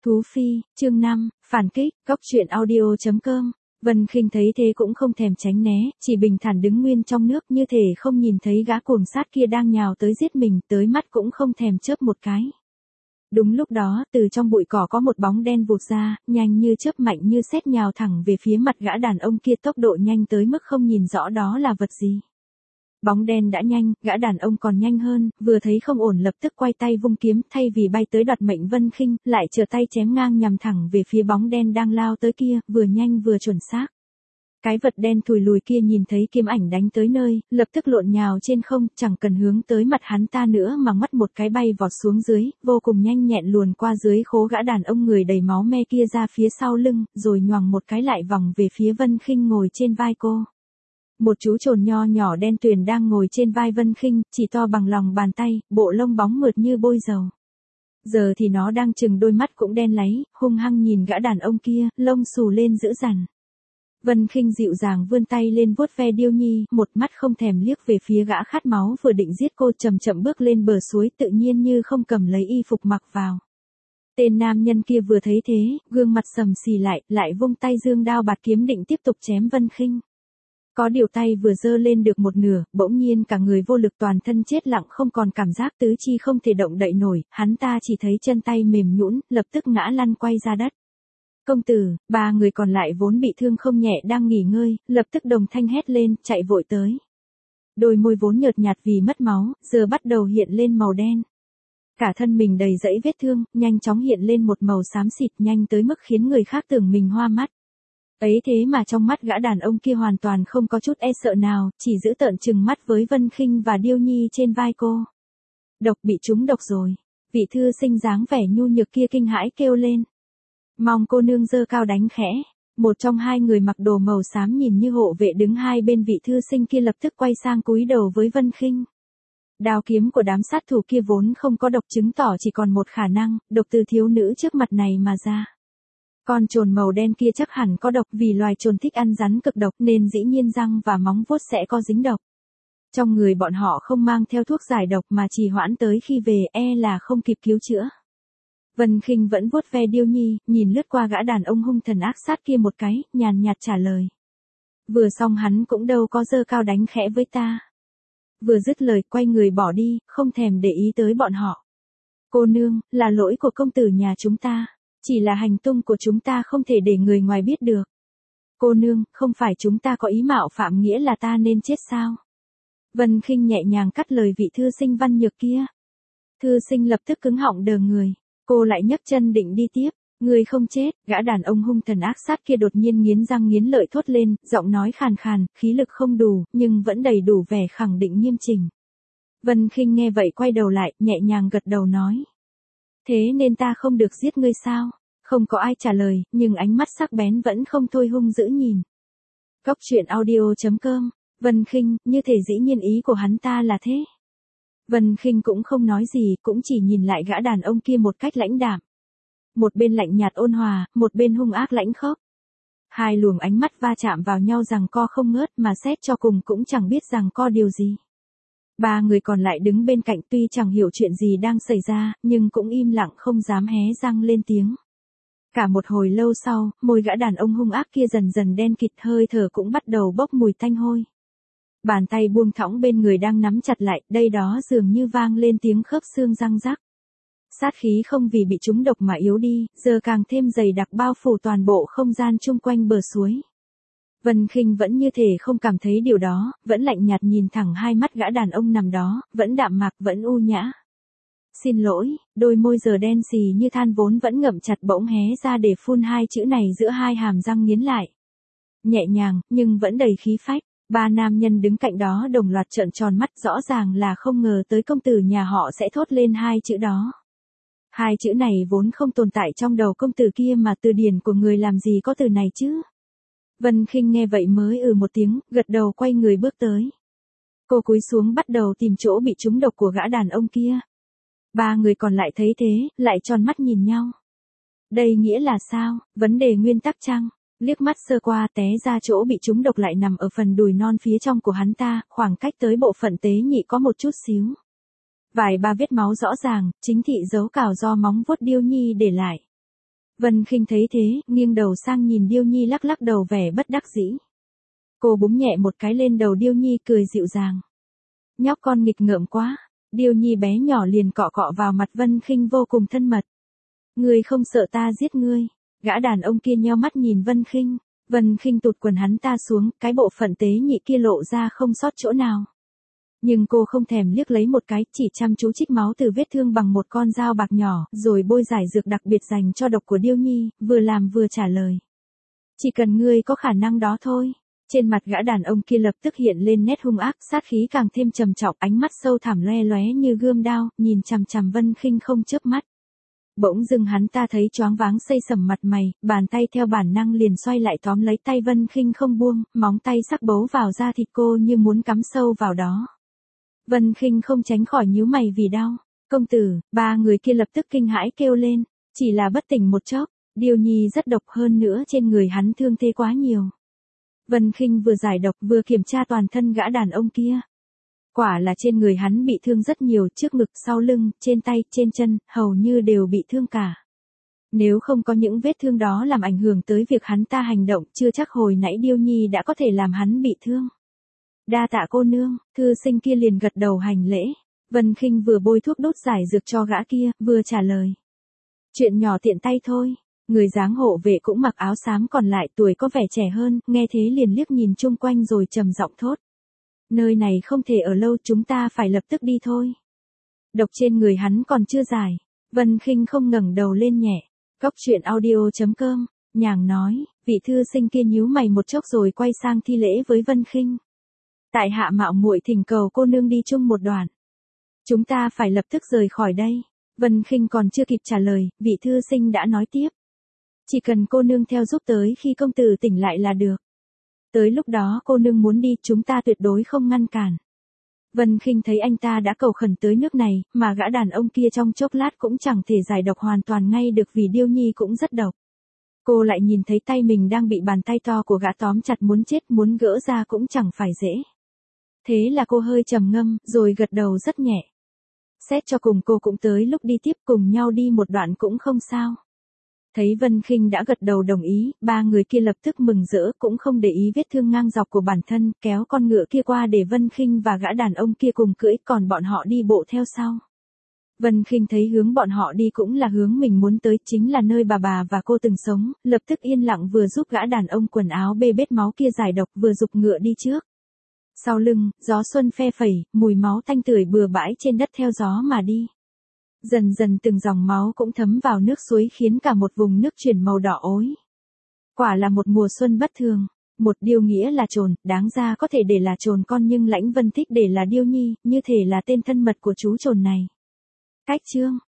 Thú Phi, chương 5, phản kích, góc truyện audio.com. Vân Khinh thấy thế cũng không thèm tránh né, chỉ bình thản đứng nguyên trong nước như thể không nhìn thấy gã cuồng sát kia đang nhào tới giết mình, tới mắt cũng không thèm chớp một cái. Đúng lúc đó, từ trong bụi cỏ có một bóng đen vụt ra, nhanh như chớp mạnh như sét nhào thẳng về phía mặt gã đàn ông kia, tốc độ nhanh tới mức không nhìn rõ đó là vật gì. Bóng đen đã nhanh, gã đàn ông còn nhanh hơn, vừa thấy không ổn lập tức quay tay vung kiếm, thay vì bay tới đoạt mệnh Vân Khinh, lại trở tay chém ngang nhằm thẳng về phía bóng đen đang lao tới kia, vừa nhanh vừa chuẩn xác. Cái vật đen thùi lùi kia nhìn thấy kiếm ảnh đánh tới nơi, lập tức lộn nhào trên không, chẳng cần hướng tới mặt hắn ta nữa mà ngoắt một cái bay vọt xuống dưới, vô cùng nhanh nhẹn luồn qua dưới khố gã đàn ông người đầy máu me kia ra phía sau lưng, rồi nhoằng một cái lại vòng về phía Vân Khinh ngồi trên vai cô. Một chú chồn nho nhỏ đen tuyền đang ngồi trên vai Vân Khinh, chỉ to bằng lòng bàn tay, bộ lông bóng mượt như bôi dầu. Giờ thì nó đang trừng đôi mắt cũng đen láy, hung hăng nhìn gã đàn ông kia, lông xù lên dữ dằn. Vân Khinh dịu dàng vươn tay lên vuốt ve Điêu Nhi, một mắt không thèm liếc về phía gã khát máu vừa định giết cô, chậm chậm bước lên bờ suối, tự nhiên như không cầm lấy y phục mặc vào. Tên nam nhân kia vừa thấy thế, gương mặt sầm xì lại vung tay giương đao bạt kiếm định tiếp tục chém Vân Khinh. Có điều tay vừa giơ lên được một nửa, bỗng nhiên cả người vô lực, toàn thân chết lặng, không còn cảm giác, tứ chi không thể động đậy nổi, hắn ta chỉ thấy chân tay mềm nhũn, lập tức ngã lăn quay ra đất. Công tử, ba người còn lại vốn bị thương không nhẹ đang nghỉ ngơi, lập tức đồng thanh hét lên, chạy vội tới. Đôi môi vốn nhợt nhạt vì mất máu, giờ bắt đầu hiện lên màu đen. Cả thân mình đầy dẫy vết thương, nhanh chóng hiện lên một màu xám xịt, nhanh tới mức khiến người khác tưởng mình hoa mắt. Ấy thế mà trong mắt gã đàn ông kia hoàn toàn không có chút e sợ nào, chỉ giữ tợn trừng mắt với Vân Khinh và Điêu Nhi trên vai cô. Độc, bị trúng độc rồi. Vị thư sinh dáng vẻ nhu nhược kia kinh hãi kêu lên. Mong cô nương giơ cao đánh khẽ. Một trong hai người mặc đồ màu xám nhìn như hộ vệ đứng hai bên vị thư sinh kia lập tức quay sang cúi đầu với Vân Khinh. Đao kiếm của đám sát thủ kia vốn không có độc, chứng tỏ chỉ còn một khả năng, độc từ thiếu nữ trước mặt này mà ra. Con chồn màu đen kia chắc hẳn có độc, vì loài chồn thích ăn rắn cực độc nên dĩ nhiên răng và móng vuốt sẽ có dính độc. Trong người bọn họ không mang theo thuốc giải độc mà trì hoãn tới khi về e là không kịp cứu chữa. Vân Khinh vẫn vuốt ve Điêu Nhi, nhìn lướt qua gã đàn ông hung thần ác sát kia một cái, nhàn nhạt trả lời. Vừa xong hắn cũng đâu có giơ cao đánh khẽ với ta. Vừa dứt lời quay người bỏ đi, không thèm để ý tới bọn họ. Cô nương, là lỗi của công tử nhà chúng ta. Chỉ là hành tung của chúng ta không thể để người ngoài biết được. Cô nương, không phải chúng ta có ý mạo phạm nghĩa là ta nên chết sao? Vân Khinh nhẹ nhàng cắt lời vị thư sinh văn nhược kia. Thư sinh lập tức cứng họng đờ người. Cô lại nhấc chân định đi tiếp. Người không chết, gã đàn ông hung thần ác sát kia đột nhiên nghiến răng nghiến lợi thốt lên, giọng nói khàn khàn, khí lực không đủ, nhưng vẫn đầy đủ vẻ khẳng định nghiêm chỉnh. Vân Khinh nghe vậy quay đầu lại, nhẹ nhàng gật đầu nói. Thế nên ta không được giết ngươi sao? Không có ai trả lời, nhưng ánh mắt sắc bén vẫn không thôi hung dữ nhìn. Góc truyện audio.com. Vân Khinh, như thể dĩ nhiên ý của hắn ta là thế. Vân Khinh cũng không nói gì, cũng chỉ nhìn lại gã đàn ông kia một cách lãnh đạm. Một bên lạnh nhạt ôn hòa, một bên hung ác lãnh khốc. Hai luồng ánh mắt va chạm vào nhau giằng co không ngớt, mà xét cho cùng cũng chẳng biết giằng co điều gì. Ba người còn lại đứng bên cạnh tuy chẳng hiểu chuyện gì đang xảy ra, nhưng cũng im lặng không dám hé răng lên tiếng. Cả một hồi lâu sau, môi gã đàn ông hung ác kia dần dần đen kịt, hơi thở cũng bắt đầu bốc mùi tanh hôi. Bàn tay buông thõng bên người đang nắm chặt lại, đây đó dường như vang lên tiếng khớp xương răng rắc. Sát khí không vì bị trúng độc mà yếu đi, giờ càng thêm dày đặc bao phủ toàn bộ không gian chung quanh bờ suối. Vân Khinh vẫn như thể không cảm thấy điều đó, vẫn lạnh nhạt nhìn thẳng hai mắt gã đàn ông nằm đó, vẫn đạm mạc, vẫn u nhã. Xin lỗi, đôi môi giờ đen xì như than vốn vẫn ngậm chặt bỗng hé ra để phun hai chữ này giữa hai hàm răng nghiến lại. Nhẹ nhàng, nhưng vẫn đầy khí phách, ba nam nhân đứng cạnh đó đồng loạt trợn tròn mắt, rõ ràng là không ngờ tới công tử nhà họ sẽ thốt lên hai chữ đó. Hai chữ này vốn không tồn tại trong đầu công tử kia mà từ điển của người làm gì có từ này chứ. Vân Khinh nghe vậy mới một tiếng, gật đầu quay người bước tới. Cô cúi xuống bắt đầu tìm chỗ bị trúng độc của gã đàn ông kia. Ba người còn lại thấy thế, lại tròn mắt nhìn nhau. Đây nghĩa là sao, vấn đề nguyên tắc chăng? Liếc mắt sơ qua té ra chỗ bị trúng độc lại nằm ở phần đùi non phía trong của hắn ta, khoảng cách tới bộ phận tế nhị có một chút xíu. Vài ba vết máu rõ ràng, chính thị dấu cào do móng vuốt Điêu Nhi để lại. Vân Khinh thấy thế, nghiêng đầu sang nhìn Điêu Nhi lắc lắc đầu vẻ bất đắc dĩ. Cô búng nhẹ một cái lên đầu Điêu Nhi cười dịu dàng. Nhóc con nghịch ngợm quá. Điêu Nhi bé nhỏ liền cọ cọ vào mặt Vân Khinh vô cùng thân mật. Ngươi không sợ ta giết ngươi? Gã đàn ông kia nheo mắt nhìn Vân Khinh. Vân Khinh tụt quần hắn ta xuống, cái bộ phận tế nhị kia lộ ra không sót chỗ nào. Nhưng cô không thèm liếc lấy một cái, chỉ chăm chú trích máu từ vết thương bằng một con dao bạc nhỏ, rồi bôi giải dược đặc biệt dành cho độc của Điêu Nhi, vừa làm vừa trả lời. Chỉ cần ngươi có khả năng đó thôi. Trên mặt gã đàn ông kia lập tức hiện lên nét hung ác, sát khí càng thêm trầm trọng, ánh mắt sâu thẳm loe lóe như gươm đao, nhìn chằm chằm Vân Khinh không chớp mắt. Bỗng dưng hắn ta thấy choáng váng xây sẩm mặt mày, bàn tay theo bản năng liền xoay lại tóm lấy tay Vân Khinh không buông, móng tay sắc bấu vào da thịt cô như muốn cắm sâu vào đó. Vân Khinh không tránh khỏi nhíu mày vì đau. Công tử, ba người kia lập tức kinh hãi kêu lên, chỉ là bất tỉnh một chốc, Điêu Nhi rất độc, hơn nữa trên người hắn thương thế quá nhiều. Vân Khinh vừa giải độc vừa kiểm tra toàn thân gã đàn ông kia. Quả là trên người hắn bị thương rất nhiều, trước ngực, sau lưng, trên tay, trên chân, hầu như đều bị thương cả. Nếu không có những vết thương đó làm ảnh hưởng tới việc hắn ta hành động, chưa chắc hồi nãy Điêu Nhi đã có thể làm hắn bị thương. Đa tạ cô nương. Thư sinh kia liền gật đầu hành lễ. Vân Khinh vừa bôi thuốc đốt giải dược cho gã kia, vừa trả lời. Chuyện nhỏ tiện tay thôi. Người dáng hộ vệ cũng mặc áo xám còn lại tuổi có vẻ trẻ hơn, nghe thế liền liếc nhìn chung quanh rồi trầm giọng thốt. Nơi này không thể ở lâu, chúng ta phải lập tức đi thôi. Độc trên người hắn còn chưa giải. Vân Khinh không ngẩng đầu lên nhẹ. Cóc truyện audio.com, nhàng nói, vị thư sinh kia nhíu mày một chốc rồi quay sang thi lễ với Vân Khinh. Tại hạ mạo muội thỉnh cầu cô nương đi chung một đoạn. Chúng ta phải lập tức rời khỏi đây. Vân Khinh còn chưa kịp trả lời, vị thư sinh đã nói tiếp. Chỉ cần cô nương theo giúp tới khi công tử tỉnh lại là được. Tới lúc đó cô nương muốn đi, chúng ta tuyệt đối không ngăn cản. Vân Khinh thấy anh ta đã cầu khẩn tới nước này, mà gã đàn ông kia trong chốc lát cũng chẳng thể giải độc hoàn toàn ngay được vì Điêu Nhi cũng rất độc. Cô lại nhìn thấy tay mình đang bị bàn tay to của gã tóm chặt muốn chết, muốn gỡ ra cũng chẳng phải dễ. Thế là cô hơi trầm ngâm, rồi gật đầu rất nhẹ. Xét cho cùng cô cũng tới lúc đi tiếp, cùng nhau đi một đoạn cũng không sao. Thấy Vân Khinh đã gật đầu đồng ý, ba người kia lập tức mừng rỡ, cũng không để ý vết thương ngang dọc của bản thân, kéo con ngựa kia qua để Vân Khinh và gã đàn ông kia cùng cưỡi, còn bọn họ đi bộ theo sau. Vân Khinh thấy hướng bọn họ đi cũng là hướng mình muốn tới, chính là nơi bà và cô từng sống, lập tức yên lặng vừa giúp gã đàn ông quần áo bê bết máu kia giải độc, vừa giục ngựa đi trước. Sau lưng, gió xuân phe phẩy, mùi máu tanh tưởi bừa bãi trên đất theo gió mà đi. Dần dần từng dòng máu cũng thấm vào nước suối khiến cả một vùng nước chuyển màu đỏ ối. Quả là một mùa xuân bất thường. Một Điêu nghĩa là trồn, đáng ra có thể để là trồn con nhưng Lãnh Vân thích để là Điêu Nhi, như thể là tên thân mật của chú trồn này. Cách chương